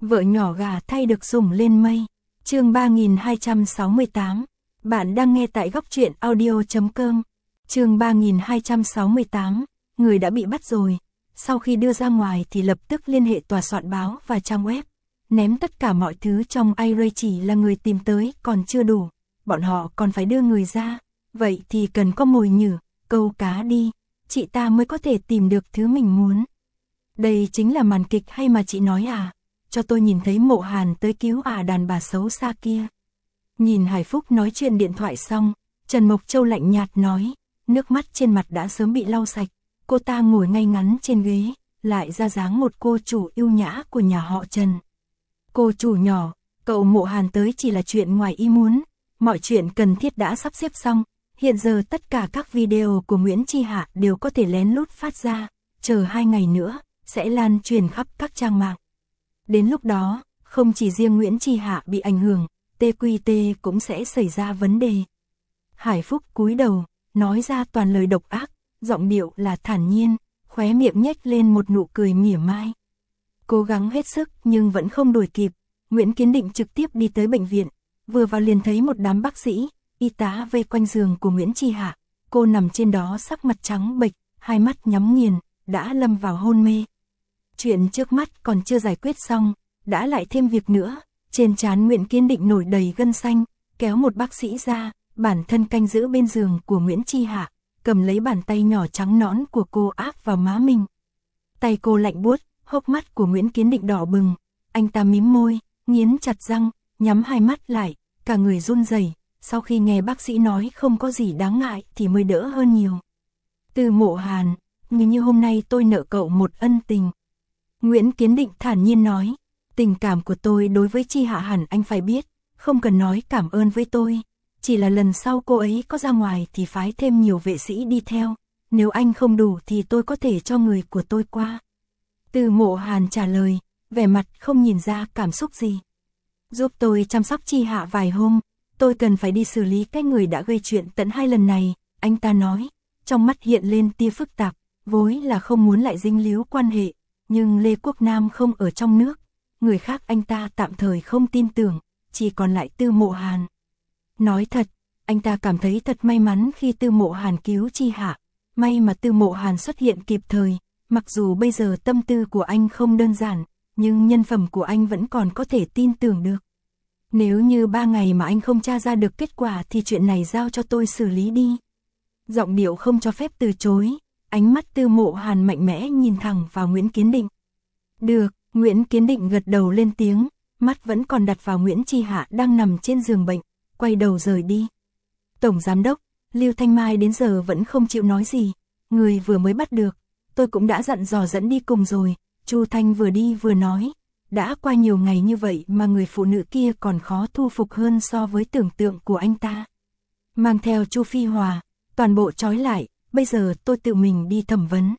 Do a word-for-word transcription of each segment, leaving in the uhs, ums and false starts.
Vợ nhỏ gà thay được sủng lên mây. Chương ba nghìn hai trăm sáu mươi tám. Bạn đang nghe tại góc truyện audio chấm com. Chương ba nghìn hai trăm sáu mươi tám. Người đã bị bắt rồi. Sau khi đưa ra ngoài thì lập tức liên hệ tòa soạn báo và trang web. Ném tất cả mọi thứ trong iRay, chỉ là người tìm tới còn chưa đủ. Bọn họ còn phải đưa người ra. Vậy thì cần có mồi nhử, câu cá đi. Chị ta mới có thể tìm được thứ mình muốn. Đây chính là màn kịch hay mà chị nói à? Cho tôi nhìn thấy Mộ Hàn tới cứu à đàn bà xấu xa kia. Nhìn Hải Phúc nói chuyện điện thoại xong, Trần Mộc Châu lạnh nhạt nói, nước mắt trên mặt đã sớm bị lau sạch. Cô ta ngồi ngay ngắn trên ghế, lại ra dáng một cô chủ yêu nhã của nhà họ Trần. Cô chủ nhỏ, cậu Mộ Hàn tới chỉ là chuyện ngoài ý muốn. Mọi chuyện cần thiết đã sắp xếp xong. Hiện giờ tất cả các video của Nguyễn Chi Hạ đều có thể lén lút phát ra. Chờ hai ngày nữa, sẽ lan truyền khắp các trang mạng. Đến lúc đó, không chỉ riêng Nguyễn Chi Hạ bị ảnh hưởng, tê quy tê cũng sẽ xảy ra vấn đề. Hải Phúc cúi đầu, nói ra toàn lời độc ác, giọng điệu là thản nhiên, khóe miệng nhếch lên một nụ cười mỉa mai. Cố gắng hết sức nhưng vẫn không đuổi kịp, Nguyễn Kiến Định trực tiếp đi tới bệnh viện, vừa vào liền thấy một đám bác sĩ, y tá vây quanh giường của Nguyễn Chi Hạ. Cô nằm trên đó sắc mặt trắng bệch, hai mắt nhắm nghiền, đã lâm vào hôn mê. Chuyện trước mắt còn chưa giải quyết xong, đã lại thêm việc nữa. Trên trán Nguyễn Kiến Định nổi đầy gân xanh, kéo một bác sĩ ra, bản thân canh giữ bên giường của Nguyễn Chi Hạ, cầm lấy bàn tay nhỏ trắng nõn của cô áp vào má mình. Tay cô lạnh buốt, hốc mắt của Nguyễn Kiến Định đỏ bừng, anh ta mím môi, nghiến chặt răng, nhắm hai mắt lại, cả người run rẩy. Sau khi nghe bác sĩ nói không có gì đáng ngại thì mới đỡ hơn nhiều. Từ Mộ Hàn, như như hôm nay tôi nợ cậu một ân tình. Nguyễn Kiến Định thản nhiên nói, tình cảm của tôi đối với Chi Hạ hẳn anh phải biết, không cần nói cảm ơn với tôi. Chỉ là lần sau cô ấy có ra ngoài thì phái thêm nhiều vệ sĩ đi theo, nếu anh không đủ thì tôi có thể cho người của tôi qua. Từ Mộ Hàn trả lời, vẻ mặt không nhìn ra cảm xúc gì. Giúp tôi chăm sóc Chi Hạ vài hôm, tôi cần phải đi xử lý cái người đã gây chuyện tận hai lần này, anh ta nói, trong mắt hiện lên tia phức tạp, vốn là không muốn lại dính líu quan hệ, nhưng Lê Quốc Nam không ở trong nước, người khác anh ta tạm thời không tin tưởng, chỉ còn lại Tư Mộ Hàn. Nói thật, anh ta cảm thấy thật may mắn khi Tư Mộ Hàn cứu Chi Hạ, may mà Tư Mộ Hàn xuất hiện kịp thời, mặc dù bây giờ tâm tư của anh không đơn giản, nhưng nhân phẩm của anh vẫn còn có thể tin tưởng được. Nếu như ba ngày mà anh không tra ra được kết quả thì chuyện này giao cho tôi xử lý đi. Giọng điệu không cho phép từ chối, ánh mắt Tư Mộ Hàn mạnh mẽ nhìn thẳng vào Nguyễn Kiến Định. Được, Nguyễn Kiến Định gật đầu lên tiếng, mắt vẫn còn đặt vào Nguyễn Chi Hạ đang nằm trên giường bệnh, quay đầu rời đi. Tổng Giám đốc, Lưu Thanh Mai đến giờ vẫn không chịu nói gì, người vừa mới bắt được, tôi cũng đã dặn dò dẫn đi cùng rồi. Chu Thanh vừa đi vừa nói, đã qua nhiều ngày như vậy mà người phụ nữ kia còn khó thu phục hơn so với tưởng tượng của anh ta. Mang theo Chu Phi Hòa, toàn bộ trói lại, bây giờ tôi tự mình đi thẩm vấn.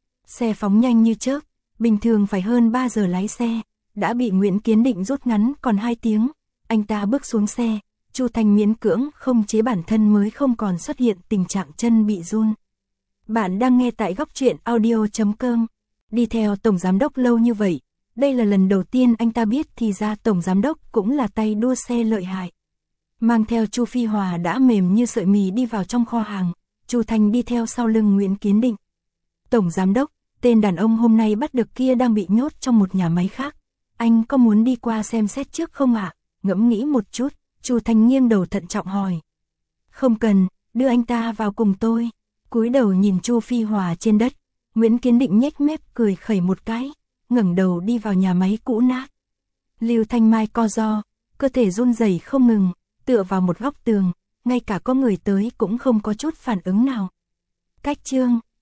Xe phóng nhanh như chớp, bình thường phải hơn ba giờ lái xe, đã bị Nguyễn Kiến Định rút ngắn còn hai tiếng. Anh ta bước xuống xe, Chu Thanh miễn cưỡng không chế bản thân mới không còn xuất hiện tình trạng chân bị run. Bạn đang nghe tại góc truyện audio chấm com. Đi theo Tổng Giám đốc lâu như vậy, đây là lần đầu tiên anh ta biết thì ra Tổng Giám đốc cũng là tay đua xe lợi hại. Mang theo Chu Phi Hòa đã mềm như sợi mì đi vào trong kho hàng, Chu Thanh đi theo sau lưng Nguyễn Kiến Định. Tổng Giám đốc, tên đàn ông hôm nay bắt được kia đang bị nhốt trong một nhà máy khác. Anh có muốn đi qua xem xét trước không ạ? À? Ngẫm nghĩ một chút, Chu Thanh nghiêng đầu thận trọng hỏi. Không cần, đưa anh ta vào cùng tôi. Cúi đầu nhìn Chu Phi Hòa trên đất, Nguyễn Kiến Định nhếch mép cười khẩy một cái, ngẩng đầu đi vào nhà máy cũ nát. Lưu Thanh Mai co ro, cơ thể run rẩy không ngừng, tựa vào một góc tường, ngay cả có người tới cũng không có chút phản ứng nào. Cách chương